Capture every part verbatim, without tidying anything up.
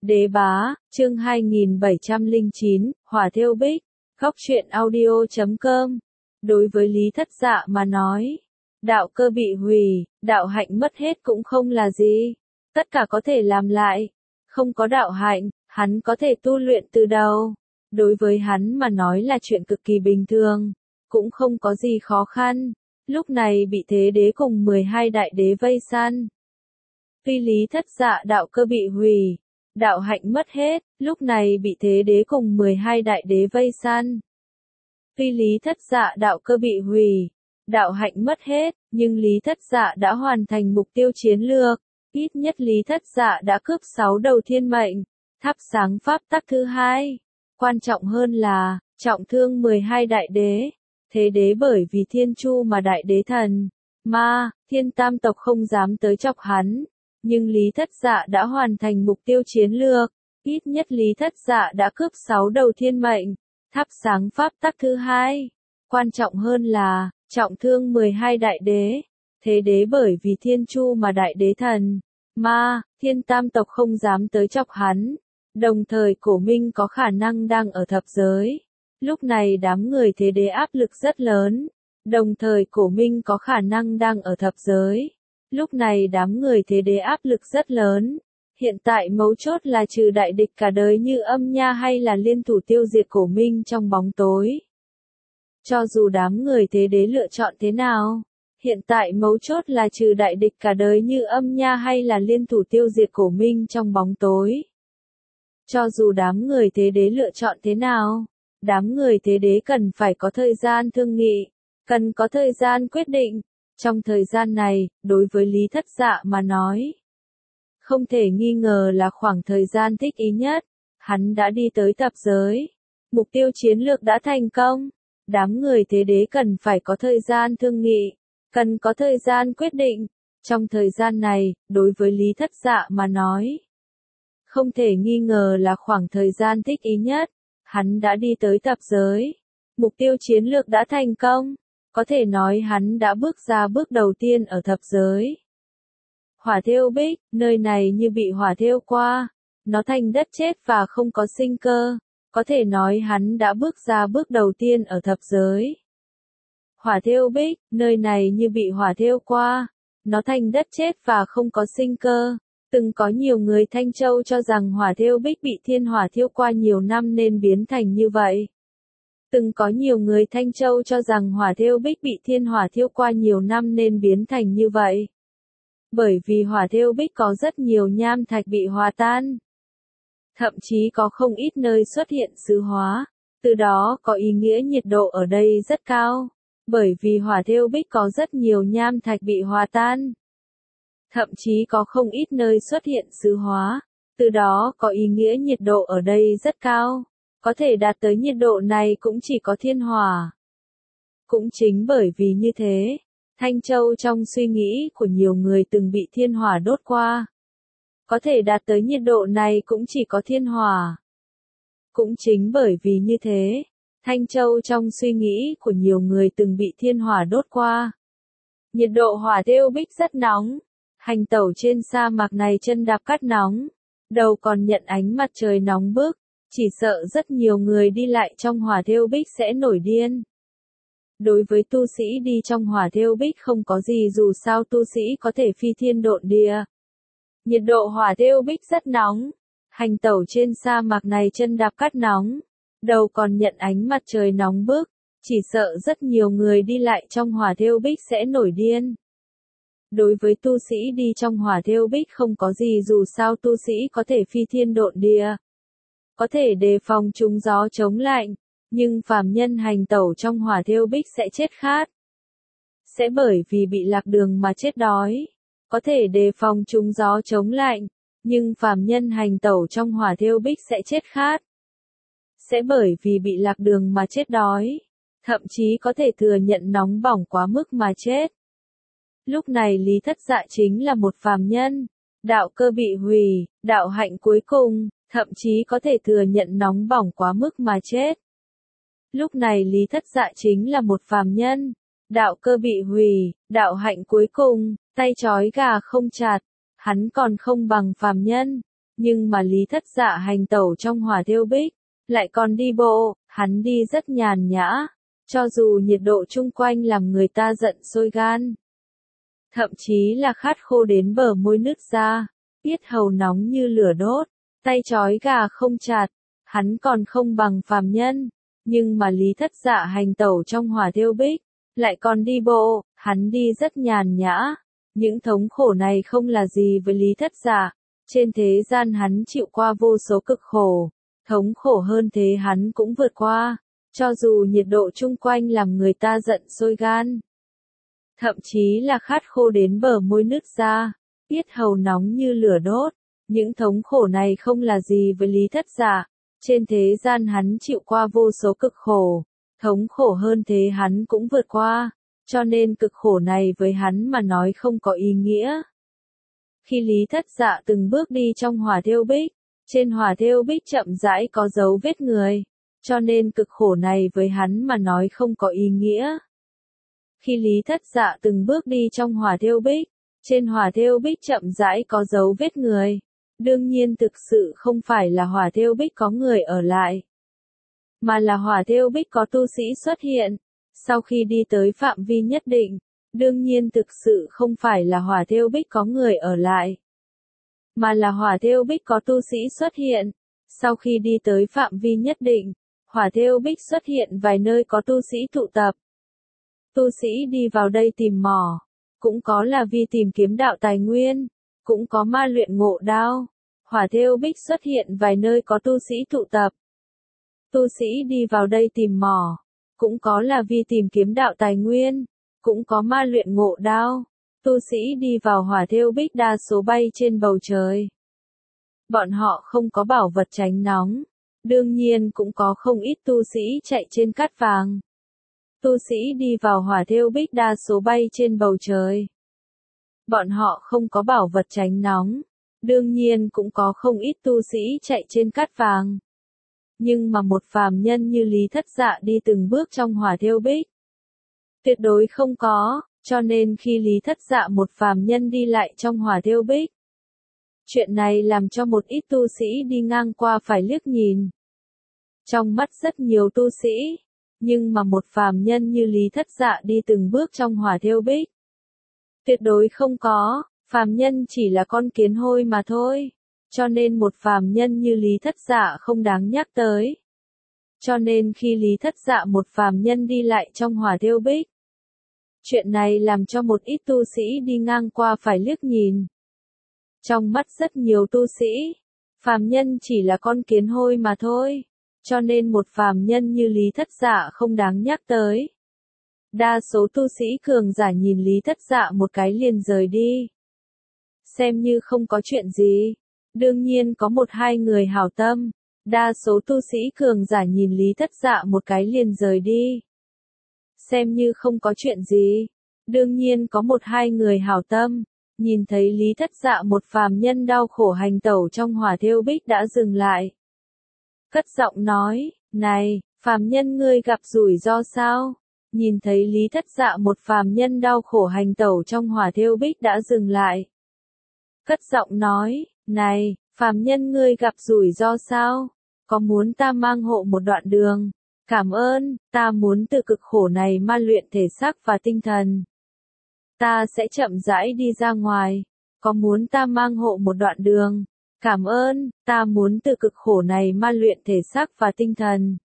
Đế bá, chương hai nghìn bảy trăm lẻ chín, Hỏa Thêu Bích, Góc truyện audio chấm com. Đối với Lý Thất Dạ mà nói, đạo cơ bị hủy, đạo hạnh mất hết cũng không là gì. Tất cả có thể làm lại. Không có đạo hạnh, hắn có thể tu luyện từ đầu. Đối với hắn mà nói là chuyện cực kỳ bình thường, cũng không có gì khó khăn. Lúc này bị Thế Đế cùng mười hai đại đế vây săn. Tuy Lý Thất Dạ đạo cơ bị hủy, đạo hạnh mất hết, lúc này bị Thế Đế cùng mười hai đại đế vây săn. Tuy Lý Thất Dạ đạo cơ bị hủy, đạo hạnh mất hết, nhưng Lý Thất Dạ đã hoàn thành mục tiêu chiến lược. Ít nhất Lý Thất Dạ đã cướp sáu đầu thiên mệnh, thắp sáng pháp tắc thứ hai. Quan trọng hơn là, trọng thương mười hai đại đế. Thế Đế bởi vì thiên chu mà đại đế thần, ma, thiên tam tộc không dám tới chọc hắn. Nhưng Lý Thất Dạ đã hoàn thành mục tiêu chiến lược. Ít nhất Lý Thất Dạ đã cướp sáu đầu thiên mệnh, thắp sáng pháp tắc thứ hai. Quan trọng hơn là, trọng thương mười hai đại đế. Thế Đế bởi vì thiên chu mà đại đế thần, ma, thiên tam tộc không dám tới chọc hắn. Đồng thời Cổ Minh có khả năng đang ở thập giới. Lúc này đám người Thế Đế áp lực rất lớn. Đồng thời Cổ Minh có khả năng đang ở thập giới. Lúc này đám người Thế Đế áp lực rất lớn. Hiện tại mấu chốt là trừ đại địch cả đời như Âm Nha hay là liên thủ tiêu diệt Cổ Minh trong bóng tối. Cho dù đám người Thế Đế lựa chọn thế nào, hiện tại mấu chốt là trừ đại địch cả đời như Âm Nha hay là liên thủ tiêu diệt Cổ Minh trong bóng tối. Cho dù đám người Thế Đế lựa chọn thế nào, đám người Thế Đế cần phải có thời gian thương nghị, cần có thời gian quyết định. Trong thời gian này, đối với Lý Thất Dạ mà nói, không thể nghi ngờ là khoảng thời gian thích ý nhất. Hắn đã đi tới thập giới. Mục tiêu chiến lược đã thành công. Đám người Thế Đế cần phải có thời gian thương nghị, cần có thời gian quyết định. Trong thời gian này, đối với Lý Thất Dạ mà nói, không thể nghi ngờ là khoảng thời gian thích ý nhất. Hắn đã đi tới thập giới. Mục tiêu chiến lược đã thành công. Có thể nói hắn đã bước ra bước đầu tiên ở thập giới. Hỏa Thêu Bích, nơi này như bị hỏa thêu qua. Nó thành đất chết và không có sinh cơ. Có thể nói hắn đã bước ra bước đầu tiên ở thập giới. Hỏa Thêu Bích, nơi này như bị hỏa thêu qua. Nó thành đất chết và không có sinh cơ. Từng có nhiều người Thanh Châu cho rằng Hỏa Thêu Bích bị thiên hỏa thiêu qua nhiều năm nên biến thành như vậy. Từng có nhiều người Thanh Châu cho rằng Hỏa Thêu Bích bị thiên hỏa thiêu qua nhiều năm nên biến thành như vậy. Bởi vì Hỏa Thêu Bích có rất nhiều nham thạch bị hòa tan. Thậm chí có không ít nơi xuất hiện xứ hóa. Từ đó có ý nghĩa nhiệt độ ở đây rất cao. Bởi vì Hỏa Thêu Bích có rất nhiều nham thạch bị hòa tan. Thậm chí có không ít nơi xuất hiện xứ hóa. Từ đó có ý nghĩa nhiệt độ ở đây rất cao. Có thể đạt tới nhiệt độ này cũng chỉ có thiên hỏa. Cũng chính bởi vì như thế, Thanh Châu trong suy nghĩ của nhiều người từng bị thiên hỏa đốt qua. Có thể đạt tới nhiệt độ này cũng chỉ có thiên hỏa. Cũng chính bởi vì như thế, Thanh Châu trong suy nghĩ của nhiều người từng bị thiên hỏa đốt qua. Nhiệt độ Hỏa Thêu Bích rất nóng. Hành tẩu trên sa mạc này chân đạp cát nóng. Đầu còn nhận ánh mặt trời nóng bức. Chỉ sợ rất nhiều người đi lại trong Hỏa Thêu Bích sẽ nổi điên. Đối với tu sĩ đi trong Hỏa Thêu Bích không có gì dù sao tu sĩ có thể phi thiên độn địa. Nhiệt độ Hỏa Thêu Bích rất nóng. Hành tẩu trên sa mạc này chân đạp cát nóng. Đầu còn nhận ánh mặt trời nóng bức. Chỉ sợ rất nhiều người đi lại trong Hỏa Thêu Bích sẽ nổi điên. Đối với tu sĩ đi trong Hỏa Thêu Bích không có gì dù sao tu sĩ có thể phi thiên độn địa. Có thể đề phòng trúng gió chống lạnh, nhưng phàm nhân hành tẩu trong Hỏa Thêu Bích sẽ chết khát. Sẽ bởi vì bị lạc đường mà chết đói. Có thể đề phòng trúng gió chống lạnh, nhưng phàm nhân hành tẩu trong Hỏa Thêu Bích sẽ chết khát. Sẽ bởi vì bị lạc đường mà chết đói. Thậm chí có thể thừa nhận nóng bỏng quá mức mà chết. Lúc này Lý Thất Dạ chính là một phàm nhân. Đạo cơ bị hủy, đạo hạnh cuối cùng. Thậm chí có thể thừa nhận nóng bỏng quá mức mà chết. Lúc này Lý Thất Dạ chính là một phàm nhân. Đạo cơ bị hủy, đạo hạnh cuối cùng, tay trói gà không chặt. Hắn còn không bằng phàm nhân. Nhưng mà Lý Thất Dạ hành tẩu trong hỏa thiêu bích, lại còn đi bộ, hắn đi rất nhàn nhã, cho dù nhiệt độ chung quanh làm người ta giận sôi gan. Thậm chí là khát khô đến bờ môi nứt ra, yết hầu nóng như lửa đốt, tay trói gà không chặt, hắn còn không bằng phàm nhân, nhưng mà Lý Thất Dạ hành tẩu trong hỏa thiêu bích, lại còn đi bộ, hắn đi rất nhàn nhã. Những thống khổ này không là gì với Lý Thất Dạ, trên thế gian hắn chịu qua vô số cực khổ, thống khổ hơn thế hắn cũng vượt qua, cho dù nhiệt độ chung quanh làm người ta giận sôi gan. Thậm chí là khát khô đến bờ môi nứt ra, yết hầu nóng như lửa đốt, những thống khổ này không là gì với Lý Thất Dạ, trên thế gian hắn chịu qua vô số cực khổ, thống khổ hơn thế hắn cũng vượt qua, cho nên cực khổ này với hắn mà nói không có ý nghĩa. Khi Lý Thất Dạ từng bước đi trong hỏa thiêu bích, trên hỏa thiêu bích chậm rãi có dấu vết người, cho nên cực khổ này với hắn mà nói không có ý nghĩa. Khi Lý Thất Dạ từng bước đi trong hỏa thiêu bích, trên hỏa thiêu bích chậm rãi có dấu vết người, đương nhiên thực sự không phải là hỏa thiêu bích có người ở lại, mà là hỏa thiêu bích có tu sĩ xuất hiện. Sau khi đi tới phạm vi nhất định, đương nhiên thực sự không phải là hỏa thiêu bích có người ở lại, mà là hỏa thiêu bích có tu sĩ xuất hiện. Sau khi đi tới phạm vi nhất định, hỏa thiêu bích xuất hiện vài nơi có tu sĩ tụ tập. Tu sĩ đi vào đây tìm mỏ, cũng có là vì tìm kiếm đạo tài nguyên, cũng có ma luyện ngộ đao. Hỏa thiêu bích xuất hiện vài nơi có tu sĩ tụ tập. Tu sĩ đi vào đây tìm mỏ, cũng có là vì tìm kiếm đạo tài nguyên, cũng có ma luyện ngộ đao. Tu sĩ đi vào hỏa thiêu bích đa số bay trên bầu trời. Bọn họ không có bảo vật tránh nóng, đương nhiên cũng có không ít tu sĩ chạy trên cát vàng. Tu sĩ đi vào hỏa thiêu bích đa số bay trên bầu trời. Bọn họ không có bảo vật tránh nóng, đương nhiên cũng có không ít tu sĩ chạy trên cát vàng. Nhưng mà một phàm nhân như Lý Thất Dạ đi từng bước trong hỏa thiêu bích, tuyệt đối không có, cho nên khi Lý Thất Dạ một phàm nhân đi lại trong hỏa thiêu bích, chuyện này làm cho một ít tu sĩ đi ngang qua phải liếc nhìn. Trong mắt rất nhiều tu sĩ, nhưng mà một phàm nhân như Lý Thất Dạ đi từng bước trong hỏa thiêu bích, tuyệt đối không có, phàm nhân chỉ là con kiến hôi mà thôi. Cho nên một phàm nhân như Lý Thất Dạ không đáng nhắc tới. Cho nên khi Lý Thất Dạ một phàm nhân đi lại trong hỏa thiêu bích, chuyện này làm cho một ít tu sĩ đi ngang qua phải liếc nhìn. Trong mắt rất nhiều tu sĩ, phàm nhân chỉ là con kiến hôi mà thôi. Cho nên một phàm nhân như Lý Thất Dạ không đáng nhắc tới. Đa số tu sĩ cường giả nhìn Lý Thất Dạ một cái liền rời đi, xem như không có chuyện gì. Đương nhiên có một hai người hảo tâm, đa số tu sĩ cường giả nhìn Lý Thất Dạ một cái liền rời đi, xem như không có chuyện gì. Đương nhiên có một hai người hảo tâm, nhìn thấy Lý Thất Dạ một phàm nhân đau khổ hành tẩu trong hỏa thiêu bích đã dừng lại. Cất giọng nói, này, phàm nhân ngươi gặp rủi ro sao? Nhìn thấy Lý Thất Dạ một phàm nhân đau khổ hành tẩu trong hỏa thiêu bích đã dừng lại. Cất giọng nói, này, phàm nhân ngươi gặp rủi ro sao? Có muốn ta mang hộ một đoạn đường? Cảm ơn, ta muốn từ cực khổ này ma luyện thể xác và tinh thần. Ta sẽ chậm rãi đi ra ngoài. Có muốn ta mang hộ một đoạn đường? Cảm ơn, ta muốn từ cực khổ này ma luyện thể xác và tinh thần.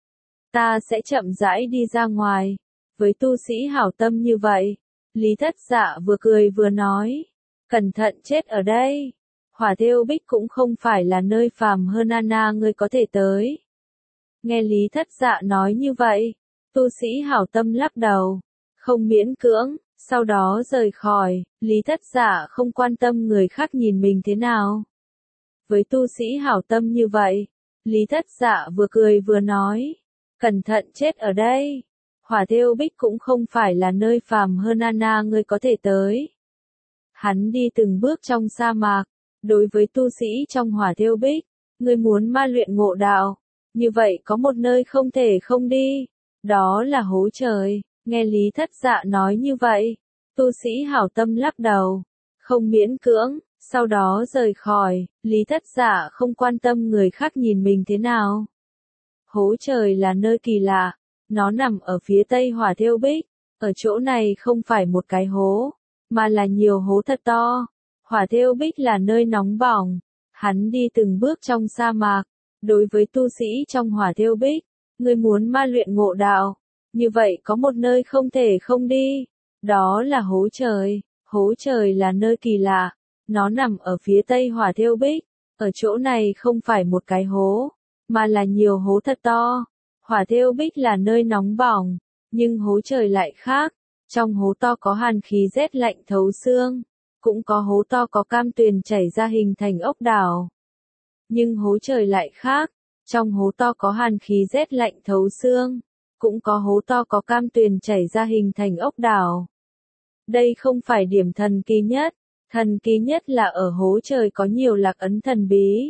Ta sẽ chậm rãi đi ra ngoài. Với tu sĩ hảo tâm như vậy, Lý Thất Dạ vừa cười vừa nói, cẩn thận chết ở đây. Hỏa thiêu bích cũng không phải là nơi phàm hơn Anna ngươi có thể tới. Nghe Lý Thất Dạ nói như vậy, tu sĩ hảo tâm lắc đầu, không miễn cưỡng, sau đó rời khỏi. Lý Thất Dạ không quan tâm người khác nhìn mình thế nào. Với tu sĩ hảo tâm như vậy, Lý Thất Dạ vừa cười vừa nói, cẩn thận chết ở đây. Hỏa thiêu bích cũng không phải là nơi phàm hơn Anna ngươi có thể tới. Hắn đi từng bước trong sa mạc. Đối với tu sĩ trong hỏa thiêu bích, ngươi muốn ma luyện ngộ đạo, như vậy có một nơi không thể không đi, đó là hố trời. Nghe Lý Thất Dạ nói như vậy, tu sĩ hảo tâm lắc đầu, không miễn cưỡng, Sau đó rời khỏi, Lý Thất Dạ không quan tâm người khác nhìn mình thế nào. Hố trời là nơi kỳ lạ, nó nằm ở phía tây Hỏa Thêu Bích, ở chỗ này không phải một cái hố, mà là nhiều hố thật to. Hỏa Thêu Bích là nơi nóng bỏng, hắn đi từng bước trong sa mạc, đối với tu sĩ trong Hỏa Thêu Bích, người muốn ma luyện ngộ đạo, như vậy có một nơi không thể không đi, đó là hố trời. Hố trời là nơi kỳ lạ, nó nằm ở phía tây Hỏa Thêu Bích, ở chỗ này không phải một cái hố, mà là nhiều hố thật to. Hỏa Thêu Bích là nơi nóng bỏng, nhưng hố trời lại khác, trong hố to có hàn khí rét lạnh thấu xương, cũng có hố to có cam tuyền chảy ra hình thành ốc đảo. Nhưng hố trời lại khác, trong hố to có hàn khí rét lạnh thấu xương, cũng có hố to có cam tuyền chảy ra hình thành ốc đảo. Đây không phải điểm thần kỳ nhất, thần kỳ nhất là ở hố trời có nhiều lạc ấn thần bí.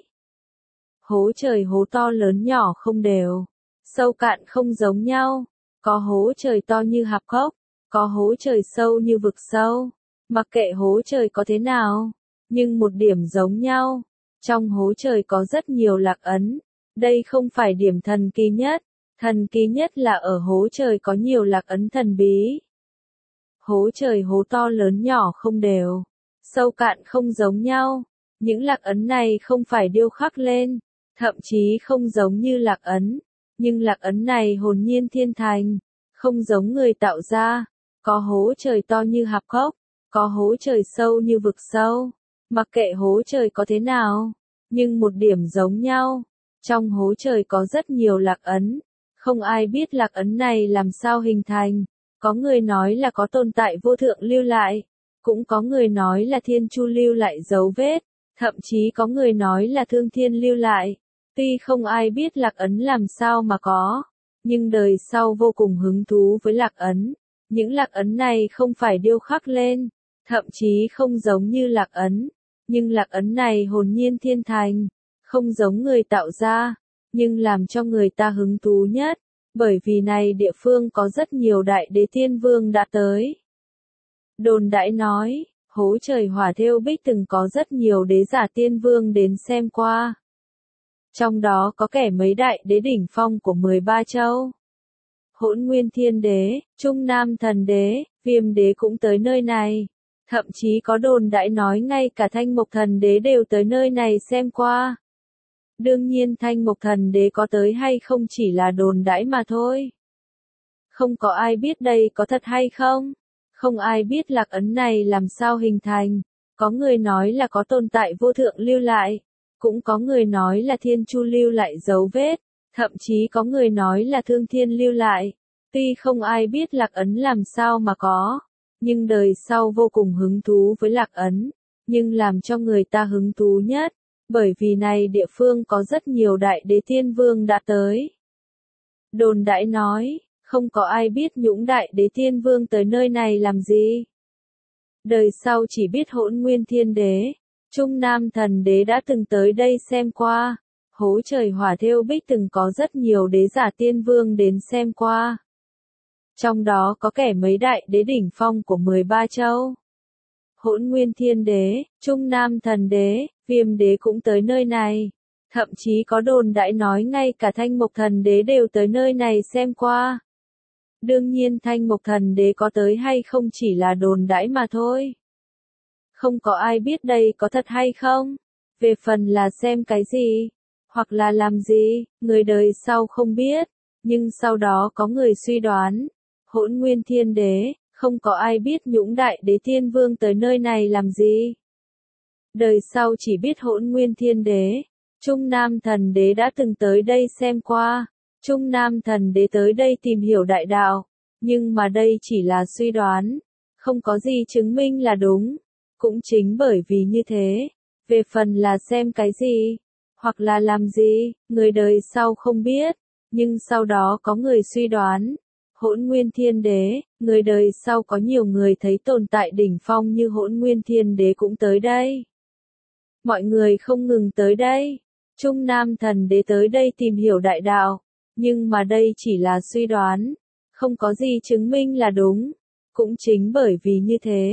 Hố trời hố to lớn nhỏ không đều, sâu cạn không giống nhau, có hố trời to như hạp cốc, có hố trời sâu như vực sâu, mặc kệ hố trời có thế nào, nhưng một điểm giống nhau, trong hố trời có rất nhiều lạc ấn, đây không phải điểm thần kỳ nhất, thần kỳ nhất là ở hố trời có nhiều lạc ấn thần bí. Hố trời hố to lớn nhỏ không đều, sâu cạn không giống nhau, những lạc ấn này không phải điêu khắc lên, thậm chí không giống như lạc ấn, nhưng lạc ấn này hồn nhiên thiên thành, không giống người tạo ra, có hố trời to như hạp cốc, có hố trời sâu như vực sâu, mặc kệ hố trời có thế nào, nhưng một điểm giống nhau, trong hố trời có rất nhiều lạc ấn, không ai biết lạc ấn này làm sao hình thành. Có người nói là có tồn tại vô thượng lưu lại, cũng có người nói là thiên chu lưu lại dấu vết, thậm chí có người nói là thương thiên lưu lại. Tuy không ai biết lạc ấn làm sao mà có, nhưng đời sau vô cùng hứng thú với lạc ấn. Những lạc ấn này không phải điêu khắc lên, thậm chí không giống như lạc ấn, nhưng lạc ấn này hồn nhiên thiên thành, không giống người tạo ra, nhưng làm cho người ta hứng thú nhất. Bởi vì này địa phương có rất nhiều đại đế tiên vương đã tới. Đồn đãi nói, hố trời Hỏa Thêu Bích từng có rất nhiều đế giả tiên vương đến xem qua. Trong đó có kẻ mấy đại đế đỉnh phong của mười ba châu. Hỗn Nguyên Thiên Đế, Trung Nam Thần Đế, Viêm Đế cũng tới nơi này. Thậm chí có đồn đãi nói ngay cả Thanh Mộc Thần Đế đều tới nơi này xem qua. Đương nhiên Thanh Mộc Thần Đế có tới hay không chỉ là đồn đãi mà thôi. Không có ai biết đây có thật hay không. Không ai biết lạc ấn này làm sao hình thành. Có người nói là có tồn tại vô thượng lưu lại. Cũng có người nói là thiên chu lưu lại dấu vết. Thậm chí có người nói là thương thiên lưu lại. Tuy không ai biết lạc ấn làm sao mà có. Nhưng đời sau vô cùng hứng thú với lạc ấn. Nhưng làm cho người ta hứng thú nhất. Bởi vì này địa phương có rất nhiều đại đế tiên vương đã tới. Đồn đãi nói, không có ai biết những đại đế tiên vương tới nơi này làm gì. Đời sau chỉ biết Hỗn Nguyên Thiên Đế, Trung Nam Thần Đế đã từng tới đây xem qua. Hố trời Hỏa Thêu Bích từng có rất nhiều đế giả tiên vương đến xem qua. Trong đó có kẻ mấy đại đế đỉnh phong của mười ba châu. Hỗn Nguyên Thiên Đế, Trung Nam Thần Đế, Viêm Đế cũng tới nơi này. Thậm chí có đồn đãi nói ngay cả Thanh Mộc Thần Đế đều tới nơi này xem qua. Đương nhiên Thanh Mộc Thần Đế có tới hay không chỉ là đồn đãi mà thôi. Không có ai biết đây có thật hay không. Về phần là xem cái gì, hoặc là làm gì, người đời sau không biết. Nhưng sau đó có người suy đoán. Hỗn Nguyên Thiên Đế, không có ai biết những đại đế tiên vương tới nơi này làm gì. Đời sau chỉ biết Hỗn Nguyên Thiên Đế, Trung Nam Thần Đế đã từng tới đây xem qua. Trung Nam Thần Đế tới đây tìm hiểu đại đạo, nhưng mà đây chỉ là suy đoán, không có gì chứng minh là đúng. Cũng chính bởi vì như thế, về phần là xem cái gì, hoặc là làm gì, người đời sau không biết, nhưng sau đó có người suy đoán. Hỗn Nguyên Thiên Đế, người đời sau có nhiều người thấy tồn tại đỉnh phong như Hỗn Nguyên Thiên Đế cũng tới đây. Mọi người không ngừng tới đây. Trung Nam Thần Đế tới đây tìm hiểu đại đạo, nhưng mà đây chỉ là suy đoán, không có gì chứng minh là đúng. Cũng chính bởi vì như thế,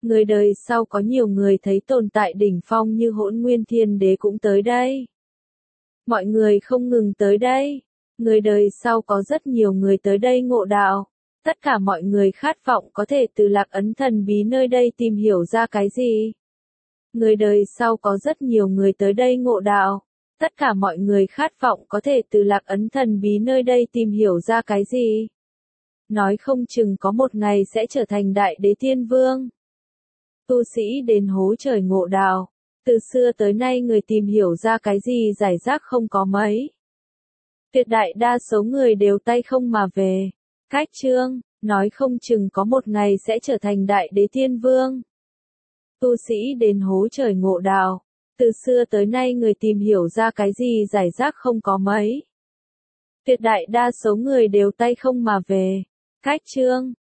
Người đời sau có nhiều người thấy tồn tại đỉnh phong như Hỗn Nguyên Thiên Đế cũng tới đây. Mọi người không ngừng tới đây. Người đời sau có rất nhiều người tới đây ngộ đạo. Tất cả mọi người khát vọng có thể từ lạc ấn thần bí nơi đây tìm hiểu ra cái gì. Người đời sau có rất nhiều người tới đây ngộ đạo. Tất cả mọi người khát vọng có thể từ lạc ấn thần bí nơi đây tìm hiểu ra cái gì. Nói không chừng có một ngày sẽ trở thành đại đế tiên vương. Tu sĩ đến hố trời ngộ đạo. Từ xưa tới nay người tìm hiểu ra cái gì giải rác không có mấy. Tuyệt đại đa số người đều tay không mà về. Cách chương, nói không chừng có một ngày sẽ trở thành đại đế tiên vương. Tu sĩ đến hố trời ngộ đạo. Từ xưa tới nay người tìm hiểu ra cái gì giải rác không có mấy. Tuyệt đại đa số người đều tay không mà về. Cách chương,